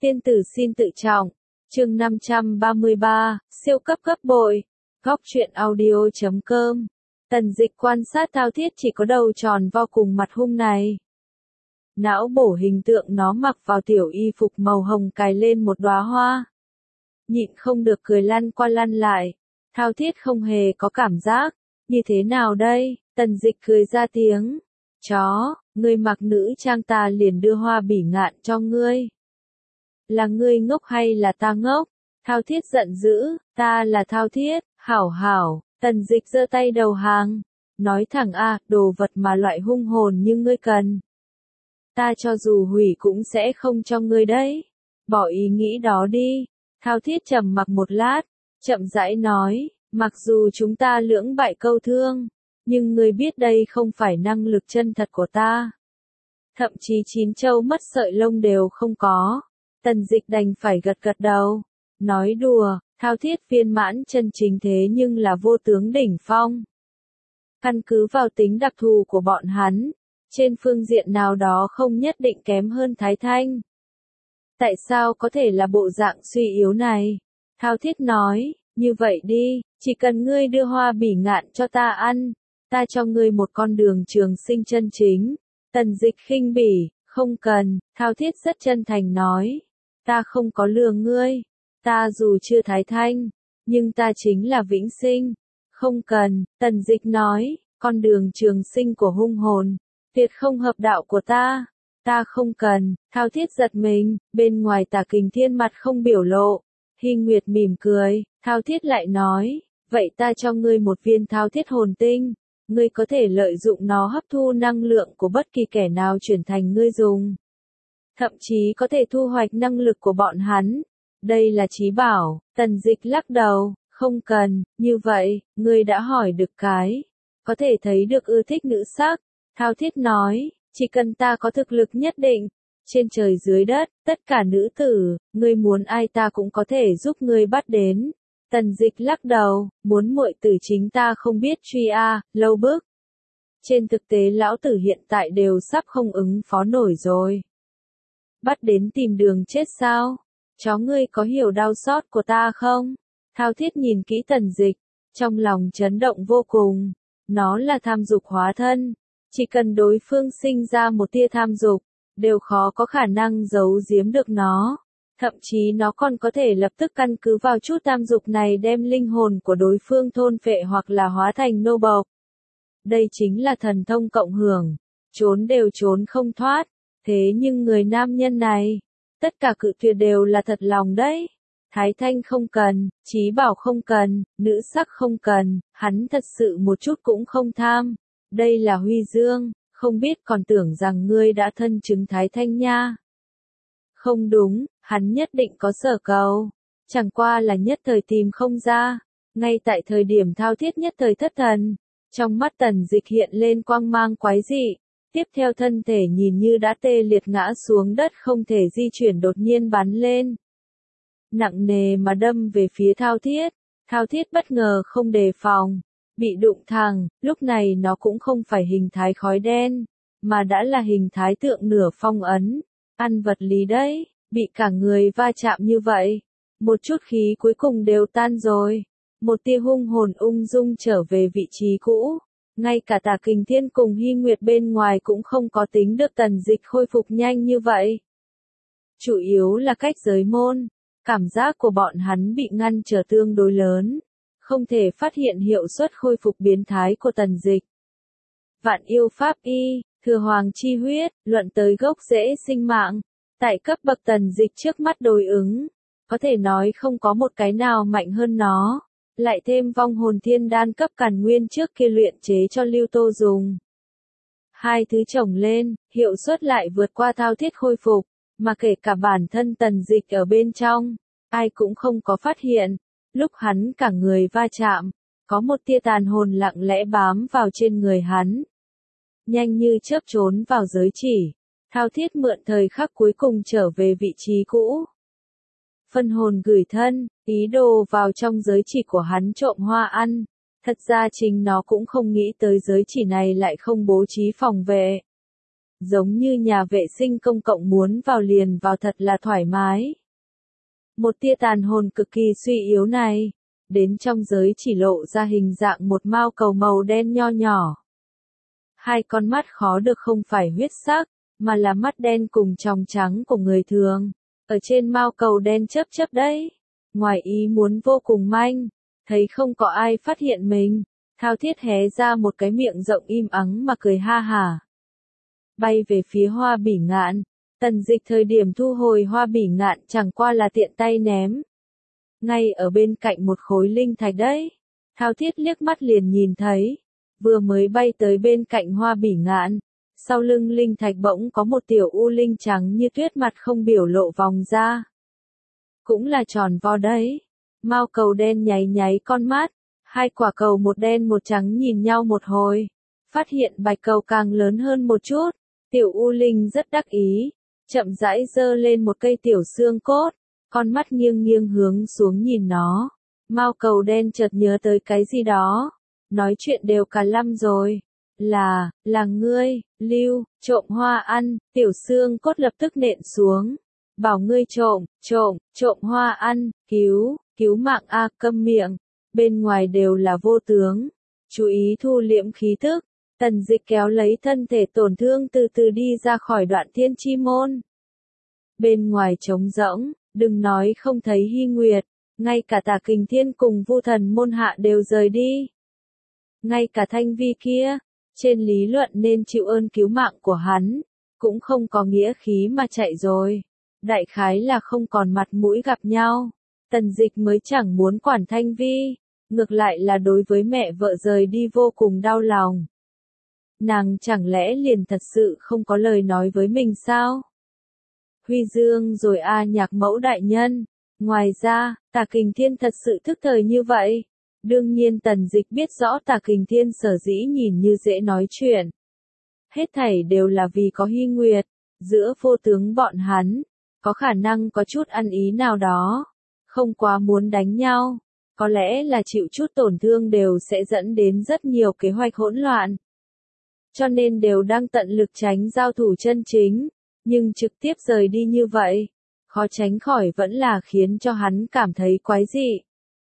Tiên tử xin tự trọng. Chương 533, siêu cấp gấp bội. Góc truyện audio.com. Tần Dịch quan sát Thao Thiết chỉ có đầu tròn vo cùng mặt hung này. Não bổ hình tượng nó mặc vào tiểu y phục màu hồng cài lên một đóa hoa. Nhịn không được cười lăn qua lăn lại. Thao Thiết không hề có cảm giác. Như thế nào đây? Tần Dịch cười ra tiếng. Chó, ngươi mặc nữ trang ta liền đưa hoa bỉ ngạn cho ngươi. Là ngươi ngốc hay là ta ngốc? Thao Thiết giận dữ, ta là Thao Thiết, hảo hảo. Tần Dịch giơ tay đầu hàng. Nói thẳng đồ vật mà loại hung hồn như ngươi cần. Ta cho dù hủy cũng sẽ không cho ngươi đấy. Bỏ ý nghĩ đó đi. Thao Thiết trầm mặc một lát, chậm rãi nói, mặc dù chúng ta lưỡng bại câu thương, nhưng ngươi biết đây không phải năng lực chân thật của ta. Thậm chí chín châu mất sợi lông đều không có. Tần Dịch đành phải gật gật đầu. Nói đùa, Thao Thiết viên mãn chân chính thế nhưng là vô tướng đỉnh phong. Căn cứ vào tính đặc thù của bọn hắn, trên phương diện nào đó không nhất định kém hơn Thái Thanh. Tại sao có thể là bộ dạng suy yếu này? Thao Thiết nói, như vậy đi, chỉ cần ngươi đưa hoa bỉ ngạn cho ta ăn, ta cho ngươi một con đường trường sinh chân chính. Tần Dịch khinh bỉ, không cần. Thao Thiết rất chân thành nói, ta không có lừa ngươi, ta dù chưa Thái Thanh, nhưng ta chính là vĩnh sinh. Không cần. Tần Dịch nói, con đường trường sinh của hung hồn, tuyệt không hợp đạo của ta. Ta không cần. Thao Thiết giật mình, bên ngoài Tả Kình Thiên mặt không biểu lộ. Hy Nguyệt mỉm cười, Thao Thiết lại nói, vậy ta cho ngươi một viên Thao Thiết hồn tinh, ngươi có thể lợi dụng nó hấp thu năng lượng của bất kỳ kẻ nào chuyển thành ngươi dùng. Thậm chí có thể thu hoạch năng lực của bọn hắn. Đây là trí bảo. Tần Dịch lắc đầu, không cần. Như vậy, ngươi đã hỏi được cái. Có thể thấy được ưa thích nữ sắc. Thao Thiết nói, chỉ cần ta có thực lực nhất định, trên trời dưới đất, tất cả nữ tử, ngươi muốn ai ta cũng có thể giúp ngươi bắt đến. Tần Dịch lắc đầu, muốn muội tử chính ta không biết truy lâu bước. Trên thực tế lão tử hiện tại đều sắp không ứng phó nổi rồi. Bắt đến tìm đường chết sao? Chó ngươi có hiểu đau xót của ta không? Thao Thiết nhìn kỹ Tần Dịch, trong lòng chấn động vô cùng. Nó là tham dục hóa thân. Chỉ cần đối phương sinh ra một tia tham dục, đều khó có khả năng giấu giếm được nó. Thậm chí nó còn có thể lập tức căn cứ vào chút tham dục này đem linh hồn của đối phương thôn phệ hoặc là hóa thành nô bộc. Đây chính là thần thông cộng hưởng. Trốn đều trốn không thoát. Thế nhưng người nam nhân này, tất cả cự tuyệt đều là thật lòng đấy. Thái Thanh không cần, trí bảo không cần, nữ sắc không cần, hắn thật sự một chút cũng không tham. Đây là Huy Dương, không biết còn tưởng rằng ngươi đã thân chứng Thái Thanh nha. Không đúng, hắn nhất định có sở cầu. Chẳng qua là nhất thời tìm không ra. Ngay tại thời điểm Thao Thiết nhất thời thất thần, trong mắt Tần Dịch hiện lên quang mang quái dị. Tiếp theo thân thể nhìn như đã tê liệt ngã xuống đất không thể di chuyển đột nhiên bắn lên. Nặng nề mà đâm về phía Thao Thiết. Thao Thiết bất ngờ không đề phòng. Bị đụng thẳng, lúc này nó cũng không phải hình thái khói đen, mà đã là hình thái tượng nửa phong ấn. Ăn vật lý đấy, bị cả người va chạm như vậy. Một chút khí cuối cùng đều tan rồi. Một tia hung hồn ung dung trở về vị trí cũ. Ngay cả Tả Kình Thiên cùng Hy Nguyệt bên ngoài cũng không có tính được Tần Dịch khôi phục nhanh như vậy. Chủ yếu là cách giới môn. Cảm giác của bọn hắn bị ngăn trở tương đối lớn. Không thể phát hiện hiệu suất khôi phục biến thái của Tần Dịch. Vạn yêu pháp y, thừa hoàng chi huyết, luận tới gốc rễ sinh mạng. Tại cấp bậc Tần Dịch trước mắt đối ứng. Có thể nói không có một cái nào mạnh hơn nó. Lại thêm vong hồn thiên đan cấp càn nguyên trước kia luyện chế cho Lưu Tô dùng. Hai thứ chồng lên, hiệu suất lại vượt qua Thao Thiết khôi phục, mà kể cả bản thân Tần Dịch ở bên trong, ai cũng không có phát hiện. Lúc hắn cả người va chạm, có một tia tàn hồn lặng lẽ bám vào trên người hắn. Nhanh như chớp trốn vào giới chỉ, Thao Thiết mượn thời khắc cuối cùng trở về vị trí cũ. Phân hồn gửi thân, ý đồ vào trong giới chỉ của hắn trộm hoa ăn. Thật ra chính nó cũng không nghĩ tới giới chỉ này lại không bố trí phòng vệ. giống như nhà vệ sinh công cộng muốn vào liền vào thật là thoải mái. Một tia tàn hồn cực kỳ suy yếu này, đến trong giới chỉ lộ ra hình dạng một mao cầu màu đen nho nhỏ. Hai con mắt khó được không phải huyết sắc, mà là mắt đen cùng tròng trắng của người thường. Ở trên mao cầu đen chớp chớp đấy. Ngoài ý muốn vô cùng manh, thấy không có ai phát hiện mình, Thao Thiết hé ra một cái miệng rộng im ắng mà cười ha hả. Bay về phía Hoa Bỉ Ngạn, Tần Dịch thời điểm thu hồi Hoa Bỉ Ngạn chẳng qua là tiện tay ném. Ngay ở bên cạnh một khối linh thạch đấy, Thao Thiết liếc mắt liền nhìn thấy, vừa mới bay tới bên cạnh Hoa Bỉ Ngạn, sau lưng linh thạch bỗng có một tiểu u linh trắng như tuyết mặt không biểu lộ vòng ra. Cũng là tròn vo đấy. Mao cầu đen nháy nháy con mắt, hai quả cầu một đen một trắng nhìn nhau một hồi, phát hiện bạch cầu càng lớn hơn một chút, tiểu u linh rất đắc ý, chậm rãi giơ lên một cây tiểu xương cốt, con mắt nghiêng nghiêng hướng xuống nhìn nó. Mao cầu đen chợt nhớ tới cái gì đó, nói chuyện đều cả lăm rồi, là ngươi, Lưu, trộm hoa ăn, tiểu xương cốt lập tức nện xuống. Bảo ngươi trộm hoa ăn, cứu mạng a, câm miệng, bên ngoài đều là vô tướng, chú ý thu liễm khí tức. Tần Dịch kéo lấy thân thể tổn thương từ từ đi ra khỏi đoạn thiên chi môn. Bên ngoài trống rỗng, đừng nói không thấy Hy Nguyệt, ngay cả Tả Kình Thiên cùng Vu Thần môn hạ đều rời đi. Ngay cả Thanh Vi kia, trên lý luận nên chịu ơn cứu mạng của hắn, cũng không có nghĩa khí mà chạy rồi. Đại khái là không còn mặt mũi gặp nhau. Tần Dịch mới chẳng muốn quản Thanh Vi, ngược lại là đối với mẹ vợ rời đi vô cùng đau lòng. Nàng chẳng lẽ liền thật sự không có lời nói với mình sao? Huy Dương rồi a, Nhạc Mẫu đại nhân. Ngoài ra, Tả Kình Thiên thật sự thức thời như vậy. Đương nhiên Tần Dịch biết rõ Tả Kình Thiên sở dĩ nhìn như dễ nói chuyện. Hết thảy đều là vì có Hy Nguyệt, giữa vô tướng bọn hắn, có khả năng có chút ăn ý nào đó, không quá muốn đánh nhau, có lẽ là chịu chút tổn thương đều sẽ dẫn đến rất nhiều kế hoạch hỗn loạn. Cho nên đều đang tận lực tránh giao thủ chân chính, nhưng trực tiếp rời đi như vậy, khó tránh khỏi vẫn là khiến cho hắn cảm thấy quái dị.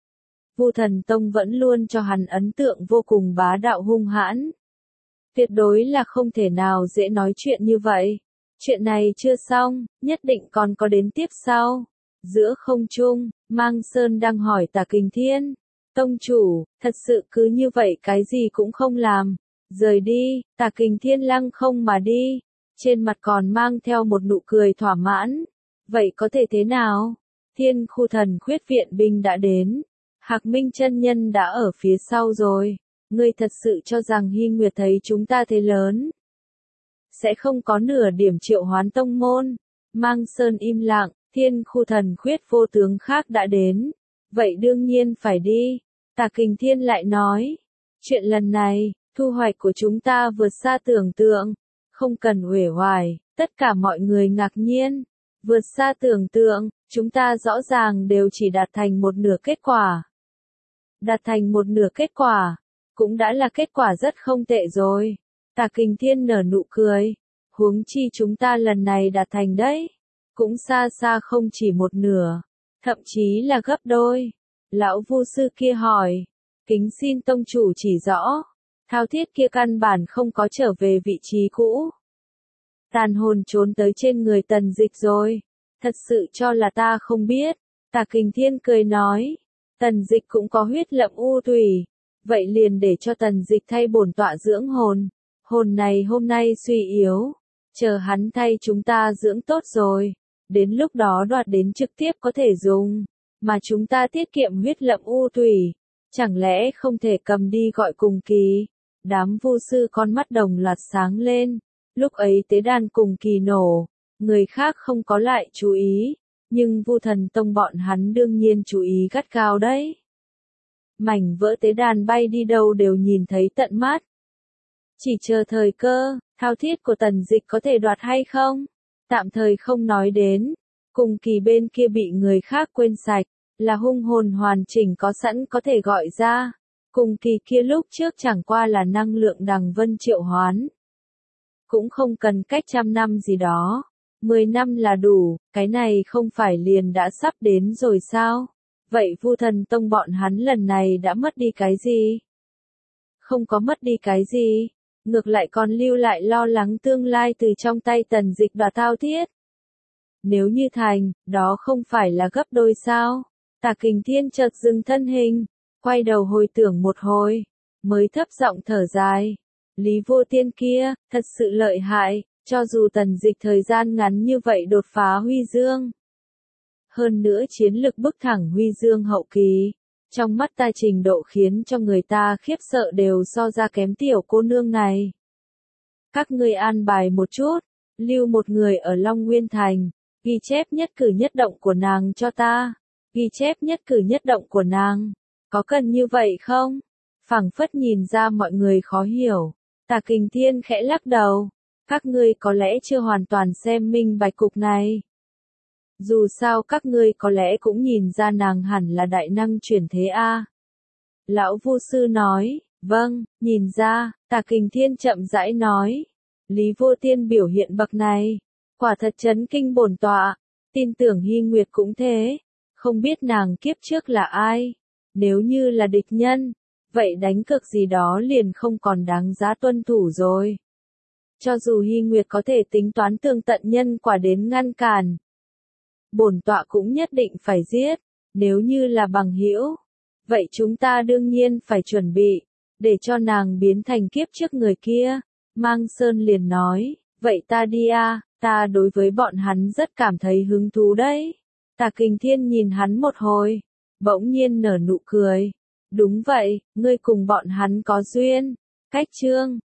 Vu Thần Tông vẫn luôn cho hắn ấn tượng vô cùng bá đạo hung hãn. Tuyệt đối là không thể nào dễ nói chuyện như vậy. Chuyện này chưa xong, nhất định còn có đến tiếp sau. Giữa không trung, Mang Sơn đang hỏi Tả Kình Thiên. Tông chủ, thật sự cứ như vậy cái gì cũng không làm. Rời đi, Tả Kình Thiên lăng không mà đi. Trên mặt còn mang theo một nụ cười thỏa mãn. Vậy có thể thế nào? Thiên Khu Thần Khuyết viện binh đã đến. Hạc Minh chân nhân đã ở phía sau rồi. Ngươi thật sự cho rằng Hy Nguyệt thấy chúng ta thế lớn, sẽ không có nửa điểm triệu hoán tông môn? Mang Sơn im lặng, Thiên Khu Thần Khuyết vô tướng khác đã đến. Vậy đương nhiên phải đi. Tả Kình Thiên lại nói. Chuyện lần này, thu hoạch của chúng ta vượt xa tưởng tượng. Không cần uể oải, tất cả mọi người ngạc nhiên. Vượt xa tưởng tượng, chúng ta rõ ràng đều chỉ đạt thành một nửa kết quả. Đạt thành một nửa kết quả, cũng đã là kết quả rất không tệ rồi. Tả Kình Thiên nở nụ cười. Huống chi chúng ta lần này đạt thành đấy. Cũng xa xa không chỉ một nửa. Thậm chí là gấp đôi. Lão Vu sư kia hỏi. Kính xin tông chủ chỉ rõ. Thao Thiết kia căn bản không có trở về vị trí cũ. Tàn hồn trốn tới trên người Tần Dịch rồi. Thật sự cho là ta không biết. Tả Kình Thiên cười nói. Tần Dịch cũng có huyết lậm u thủy. Vậy liền để cho Tần Dịch thay bổn tọa dưỡng hồn. Hồn này hôm nay suy yếu. Chờ hắn thay chúng ta dưỡng tốt rồi. Đến lúc đó đoạt đến trực tiếp có thể dùng. Mà chúng ta tiết kiệm huyết lậm u thủy. Chẳng lẽ không thể cầm đi gọi cùng kỳ? Đám vu sư con mắt đồng loạt sáng lên. Lúc ấy tế đàn cùng kỳ nổ. Người khác không có lại chú ý. Nhưng Vu Thần Tông bọn hắn đương nhiên chú ý gắt gao đấy. Mảnh vỡ tế đàn bay đi đâu đều nhìn thấy tận mắt. Chỉ chờ thời cơ, Thao Thiết của Tần Dịch có thể đoạt hay không? Tạm thời không nói đến. Cùng kỳ bên kia bị người khác quên sạch, là hung hồn hoàn chỉnh có sẵn có thể gọi ra. Cùng kỳ kia lúc trước chẳng qua là năng lượng đằng vân triệu hoán. cũng không cần cách 100 năm gì đó. 10 năm là đủ, cái này không phải liền đã sắp đến rồi sao? Vậy Vu Thần Tông bọn hắn lần này đã mất đi cái gì? Không có mất đi cái gì, ngược lại còn lưu lại lo lắng tương lai từ trong tay Tần Dịch và Thao Thiết. Nếu như thành, đó không phải là gấp đôi sao? Tả Kình Thiên chợt dừng thân hình, quay đầu hồi tưởng một hồi, mới thấp giọng thở dài. Lý Vô Tiên kia, thật sự lợi hại, cho dù Tần Dịch thời gian ngắn như vậy đột phá Huy Dương. Hơn nữa chiến lực bức thẳng Huy Dương hậu kỳ, trong mắt ta trình độ khiến cho người ta khiếp sợ đều so ra kém tiểu cô nương này. Các ngươi an bài một chút, lưu một người ở Long Nguyên Thành, ghi chép nhất cử nhất động của nàng cho ta. Ghi chép nhất cử nhất động của nàng, có cần như vậy không? Phảng phất nhìn ra mọi người khó hiểu, Tả Kình Thiên khẽ lắc đầu. Các ngươi có lẽ chưa hoàn toàn xem minh bạch cục này. Dù sao các ngươi có lẽ cũng nhìn ra nàng hẳn là đại năng chuyển thế a. Lão Vu Sư nói, vâng, nhìn ra, Tả Kình Thiên chậm rãi nói. Lý Vô Tiên biểu hiện bậc này, quả thật chấn kinh bổn tọa, tin tưởng Hy Nguyệt cũng thế. Không biết nàng kiếp trước là ai, nếu như là địch nhân, vậy đánh cược gì đó liền không còn đáng giá tuân thủ rồi. Cho dù Hy Nguyệt có thể tính toán tường tận nhân quả đến ngăn cản, bổn tọa cũng nhất định phải giết, nếu như là bằng hữu, vậy chúng ta đương nhiên phải chuẩn bị, để cho nàng biến thành kiếp trước người kia. Mang Sơn liền nói, vậy ta đi a, ta đối với bọn hắn rất cảm thấy hứng thú đấy. Tả Kình Thiên nhìn hắn một hồi, bỗng nhiên nở nụ cười. Đúng vậy, ngươi cùng bọn hắn có duyên. Cách chương